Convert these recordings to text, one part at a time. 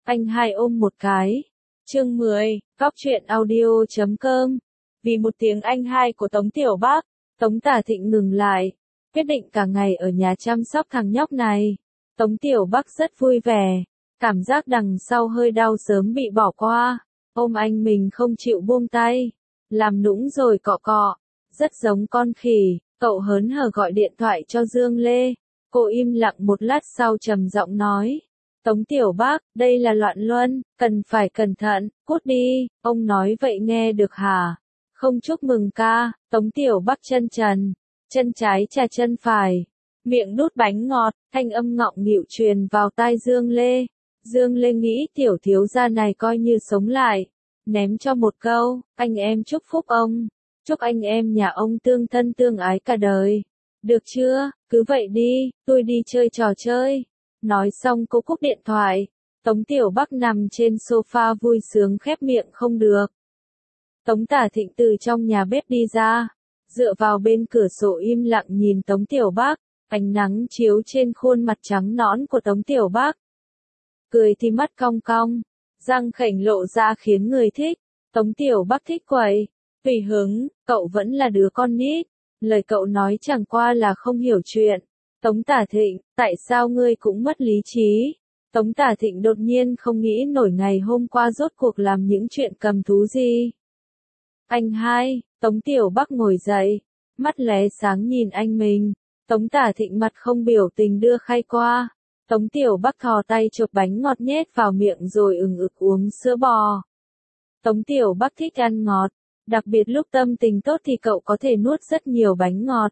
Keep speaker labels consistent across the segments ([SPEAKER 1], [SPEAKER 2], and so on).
[SPEAKER 1] Anh hai ôm một cái. Chương 10, Góc truyện audio.com. Vì một tiếng anh hai của Tống Tiểu Bác, Tống Tả Thịnh ngừng lại, quyết định cả ngày ở nhà chăm sóc thằng nhóc này. Tống Tiểu Bác rất vui vẻ, cảm giác đằng sau hơi đau sớm bị bỏ qua, ôm anh mình không chịu buông tay, làm nũng rồi cọ cọ, rất giống con khỉ. Cậu hớn hở gọi điện thoại cho Dương Lê, cô im lặng một lát sau trầm giọng nói. Tống Tiểu Bác, đây là loạn luân, cần phải cẩn thận, cút đi, ông nói vậy nghe được hả? Không chúc mừng ca. Tống Tiểu Bác chân trần, chân trái chà chân phải, miệng đút bánh ngọt, thanh âm ngọng nghịu truyền vào tai Dương Lê. Dương Lê nghĩ tiểu thiếu gia này coi như sống lại, ném cho một câu, anh em chúc phúc ông, chúc anh em nhà ông tương thân tương ái cả đời. Được chưa, cứ vậy đi, tôi đi chơi trò chơi. Nói xong cô cúp điện thoại, Tống Tiểu Bác nằm trên sofa vui sướng khép miệng không được. Tống Tả Thịnh từ trong nhà bếp đi ra, dựa vào bên cửa sổ im lặng nhìn Tống Tiểu Bác, ánh nắng chiếu trên khuôn mặt trắng nõn của Tống Tiểu Bác. Cười thì mắt cong cong, răng khểnh lộ ra khiến người thích. Tống Tiểu Bác thích quậy, tùy hứng, cậu vẫn là đứa con nít, lời cậu nói chẳng qua là không hiểu chuyện. Tống Tả Thịnh, tại sao ngươi cũng mất lý trí? Tống Tả Thịnh đột nhiên không nghĩ nổi ngày hôm qua rốt cuộc làm những chuyện cầm thú gì. Anh hai. Tống Tiểu Bác ngồi dậy, mắt lóe sáng nhìn anh mình. Tống Tả Thịnh mặt không biểu tình đưa khay qua. Tống Tiểu Bác thò tay chộp bánh ngọt nhét vào miệng rồi ực uống sữa bò. Tống Tiểu Bác thích ăn ngọt, đặc biệt lúc tâm tình tốt thì cậu có thể nuốt rất nhiều bánh ngọt.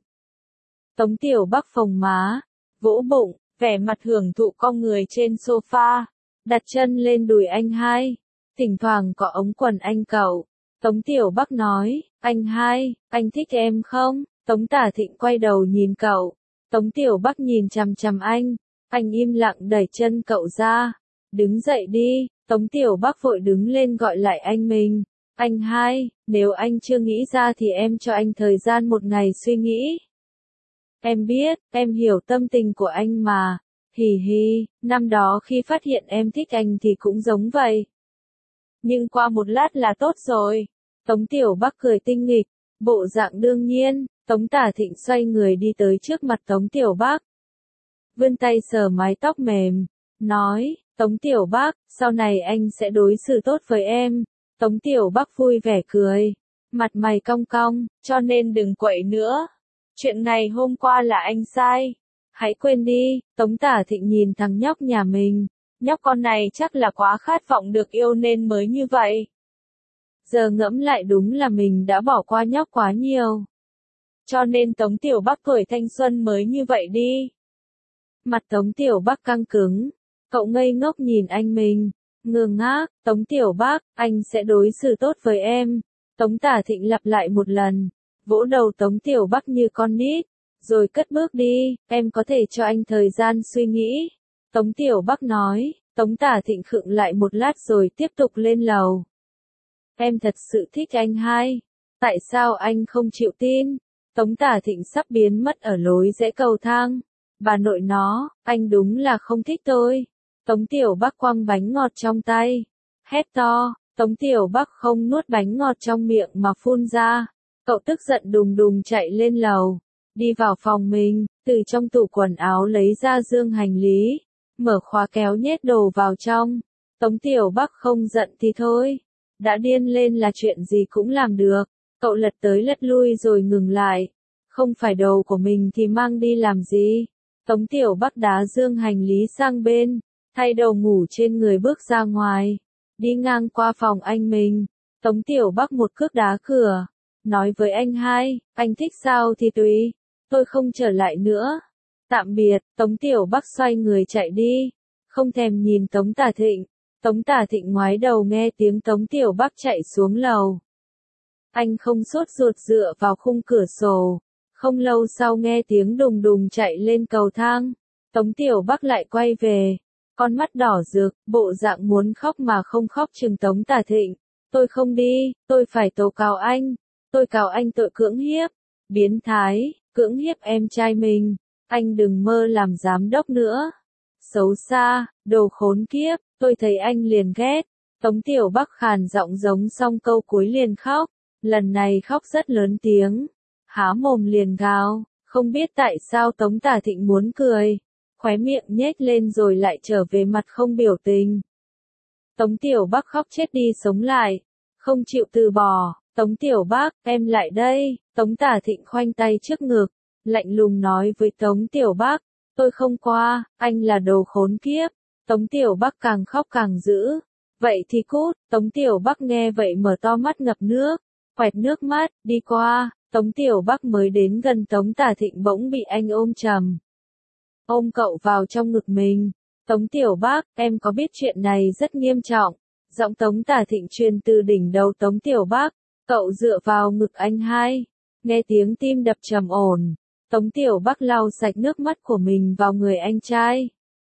[SPEAKER 1] Tống Tiểu Bác phồng má, vỗ bụng, vẻ mặt hưởng thụ cong người trên sofa, đặt chân lên đùi anh hai, thỉnh thoảng cọ ống quần anh cậu. Tống Tiểu Bác nói, anh hai, anh thích em không? Tống Tả Thịnh quay đầu nhìn cậu. Tống Tiểu Bác nhìn chằm chằm anh im lặng đẩy chân cậu ra. Đứng dậy đi. Tống Tiểu Bác vội đứng lên gọi lại anh mình. Anh hai, nếu anh chưa nghĩ ra thì em cho anh thời gian một ngày suy nghĩ. Em biết, em hiểu tâm tình của anh mà. Hì hì, năm đó khi phát hiện em thích anh thì cũng giống vậy. Nhưng qua một lát là tốt rồi. Tống Tiểu Bác cười tinh nghịch, bộ dạng đương nhiên. Tống Tả Thịnh xoay người đi tới trước mặt Tống Tiểu Bác, vươn tay sờ mái tóc mềm, nói, Tống Tiểu Bác, sau này anh sẽ đối xử tốt với em. Tống Tiểu Bác vui vẻ cười, mặt mày cong cong, cho nên đừng quậy nữa. Chuyện này hôm qua là anh sai, hãy quên đi. Tống Tả Thịnh nhìn thằng nhóc nhà mình, nhóc con này chắc là quá khát vọng được yêu nên mới như vậy. Giờ ngẫm lại đúng là mình đã bỏ qua nhóc quá nhiều. Cho nên Tống Tiểu Bác tuổi thanh xuân mới như vậy đi. Mặt Tống Tiểu Bác căng cứng, cậu ngây ngốc nhìn anh mình, ngơ ngác. Tống Tiểu Bác, anh sẽ đối xử tốt với em. Tống Tả Thịnh lặp lại một lần, vỗ đầu Tống Tiểu Bác như con nít, rồi cất bước đi, em có thể cho anh thời gian suy nghĩ. Tống Tiểu Bác nói. Tống Tả Thịnh khựng lại một lát rồi tiếp tục lên lầu. Em thật sự thích anh hai. Tại sao anh không chịu tin? Tống Tả Thịnh sắp biến mất ở lối rẽ cầu thang. Bà nội nó, anh đúng là không thích tôi. Tống Tiểu Bác quăng bánh ngọt trong tay, hét to. Tống Tiểu Bác không nuốt bánh ngọt trong miệng mà phun ra. Cậu tức giận đùng đùng chạy lên lầu, đi vào phòng mình, từ trong tủ quần áo lấy ra dương hành lý, mở khóa kéo nhét đồ vào trong. Tống Tiểu Bác không giận thì thôi, đã điên lên là chuyện gì cũng làm được. Cậu lật tới lật lui rồi ngừng lại. Không phải đồ của mình thì mang đi làm gì? Tống Tiểu Bác đá dương hành lý sang bên, thay đồ ngủ trên người bước ra ngoài, đi ngang qua phòng anh mình. Tống Tiểu Bác một cước đá cửa, nói với anh hai, anh thích sao thì tùy, tôi không trở lại nữa. Tạm biệt. Tống Tiểu Bác xoay người chạy đi, không thèm nhìn Tống Tả Thịnh. Tống Tả Thịnh ngoái đầu nghe tiếng Tống Tiểu Bác chạy xuống lầu. Anh không sốt ruột dựa vào khung cửa sổ. Không lâu sau nghe tiếng đùng đùng chạy lên cầu thang. Tống Tiểu Bác lại quay về, con mắt đỏ rực, bộ dạng muốn khóc mà không khóc chừng Tống Tả Thịnh. Tôi không đi, tôi phải tố cáo anh. Tôi cáo anh tội cưỡng hiếp, biến thái, cưỡng hiếp em trai mình. Anh đừng mơ làm giám đốc nữa. Xấu xa, đồ khốn kiếp. tôi thấy anh liền ghét. Tống Tiểu Bắc khàn giọng giống xong câu cuối liền khóc, lần này khóc rất lớn tiếng, há mồm liền gào, không biết tại sao Tống Tả Thịnh muốn cười, khóe miệng nhếch lên rồi lại trở về mặt không biểu tình. Tống Tiểu Bắc khóc chết đi sống lại, không chịu từ bỏ. Tống Tiểu Bắc, em lại đây. Tống Tả Thịnh khoanh tay trước ngực, lạnh lùng nói với Tống Tiểu Bắc, tôi không qua, anh là đồ khốn kiếp. Tống Tiểu Bắc càng khóc càng dữ. Vậy thì cút. Tống Tiểu Bắc nghe vậy mở to mắt ngập nước, quẹt nước mắt, đi qua. Tống Tiểu Bắc mới đến gần Tống Tả Thịnh bỗng bị anh ôm chầm. Ôm cậu vào trong ngực mình. Tống Tiểu Bắc, em có biết chuyện này rất nghiêm trọng. Giọng Tống Tả Thịnh truyền từ đỉnh đầu Tống Tiểu Bắc. Cậu dựa vào ngực anh hai. Nghe tiếng tim đập trầm ổn. Tống Tiểu Bắc lau sạch nước mắt của mình vào người anh trai.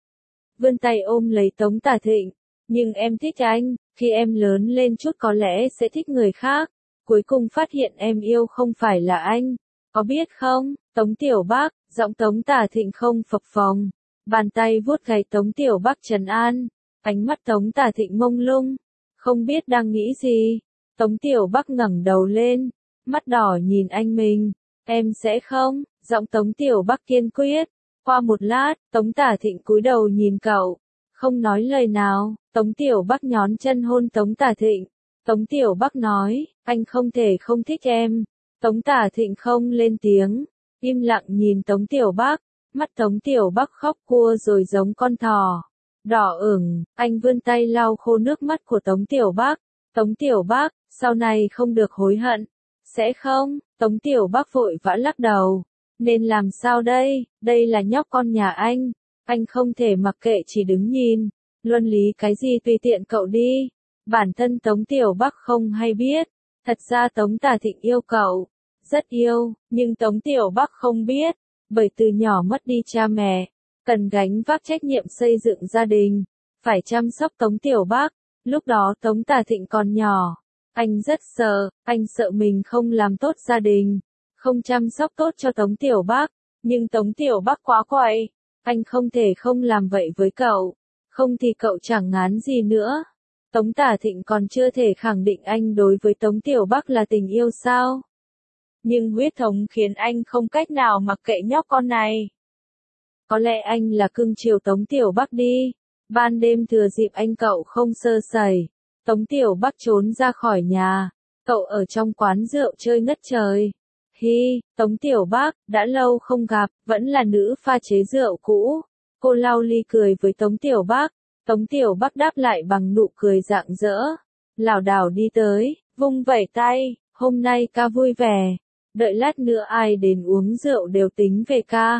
[SPEAKER 1] Vươn tay ôm lấy Tống Tả Thịnh. Nhưng em thích anh, khi em lớn lên chút có lẽ sẽ thích người khác. Cuối cùng phát hiện em yêu không phải là anh. Có biết không, Tống Tiểu Bắc, giọng Tống Tả Thịnh không phập phồng. Bàn tay vuốt gáy Tống Tiểu Bắc trấn an. Ánh mắt Tống Tả Thịnh mông lung, không biết đang nghĩ gì. Tống Tiểu Bắc ngẩng đầu lên, mắt đỏ nhìn anh mình. Em sẽ không, giọng Tống Tiểu Bắc kiên quyết. Qua một lát, Tống Tả Thịnh cúi đầu nhìn cậu, không nói lời nào. Tống Tiểu Bắc nhón chân hôn Tống Tả Thịnh. Tống Tiểu Bắc nói, anh không thể không thích em. Tống Tả Thịnh không lên tiếng, im lặng nhìn Tống Tiểu Bắc. Mắt Tống Tiểu Bắc khóc cua rồi giống con thỏ. Đỏ ửng, anh vươn tay lau khô nước mắt của Tống Tiểu Bắc. Tống Tiểu Bắc, sau này không được hối hận. Sẽ không, Tống Tiểu Bắc vội vã lắc đầu. Nên làm sao đây, đây là nhóc con nhà anh không thể mặc kệ chỉ đứng nhìn. Luân lý cái gì tùy tiện cậu đi. Bản thân Tống Tiểu Bắc không hay biết. Thật ra Tống Tả Thịnh yêu cậu, rất yêu, nhưng Tống Tiểu Bắc không biết. Bởi từ nhỏ mất đi cha mẹ, cần gánh vác trách nhiệm xây dựng gia đình, phải chăm sóc Tống Tiểu Bắc. Lúc đó Tống Tả Thịnh còn nhỏ, anh rất sợ, anh sợ mình không làm tốt gia đình, không chăm sóc tốt cho Tống Tiểu Bắc. Nhưng Tống Tiểu Bắc quá quậy, anh không thể không làm vậy với cậu, không thì cậu chẳng ngán gì nữa. Tống Tả Thịnh còn chưa thể khẳng định anh đối với Tống Tiểu Bắc là tình yêu sao. Nhưng huyết thống khiến anh không cách nào mặc kệ nhóc con này. Có lẽ anh là cưng chiều Tống Tiểu Bắc đi. Ban đêm thừa dịp anh cậu không sơ sẩy, Tống Tiểu Bắc trốn ra khỏi nhà. Cậu ở trong quán rượu chơi ngất trời. Hi, Tống Tiểu Bắc, đã lâu không gặp, vẫn là nữ pha chế rượu cũ. Cô lau ly cười với Tống Tiểu Bắc. Tống Tiểu Bắc đáp lại bằng nụ cười rạng rỡ. Lảo đảo đi tới, vung vẩy tay, hôm nay ca vui vẻ. Đợi lát nữa ai đến uống rượu đều tính về ca.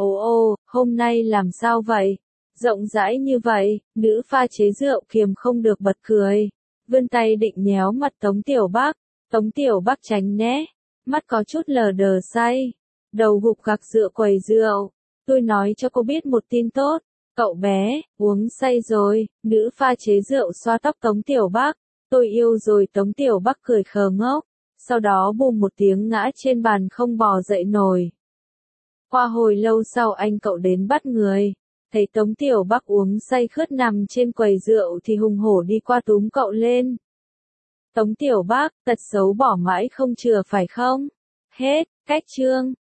[SPEAKER 1] Ồ, hôm nay làm sao vậy? Rộng rãi như vậy, nữ pha chế rượu kiềm không được bật cười. Vươn tay định nhéo mặt Tống Tiểu Bắc. Tống Tiểu Bắc tránh né, mắt có chút lờ đờ say. Đầu gục gặc dựa quầy rượu. Tôi nói cho cô biết một tin tốt. Cậu bé, uống say rồi. Nữ pha chế rượu xoa tóc Tống Tiểu Bắc. Tôi yêu rồi. Tống Tiểu Bắc cười khờ ngốc. Sau đó bùm một tiếng ngã trên bàn không bò dậy nổi. Qua hồi lâu sau anh cậu đến bắt người. Thấy Tống Tiểu Bắc uống say khướt nằm trên quầy rượu thì hùng hổ đi qua túm cậu lên. Tống Tiểu Bắc, tật xấu bỏ mãi không chừa phải không? Hết, cách chương.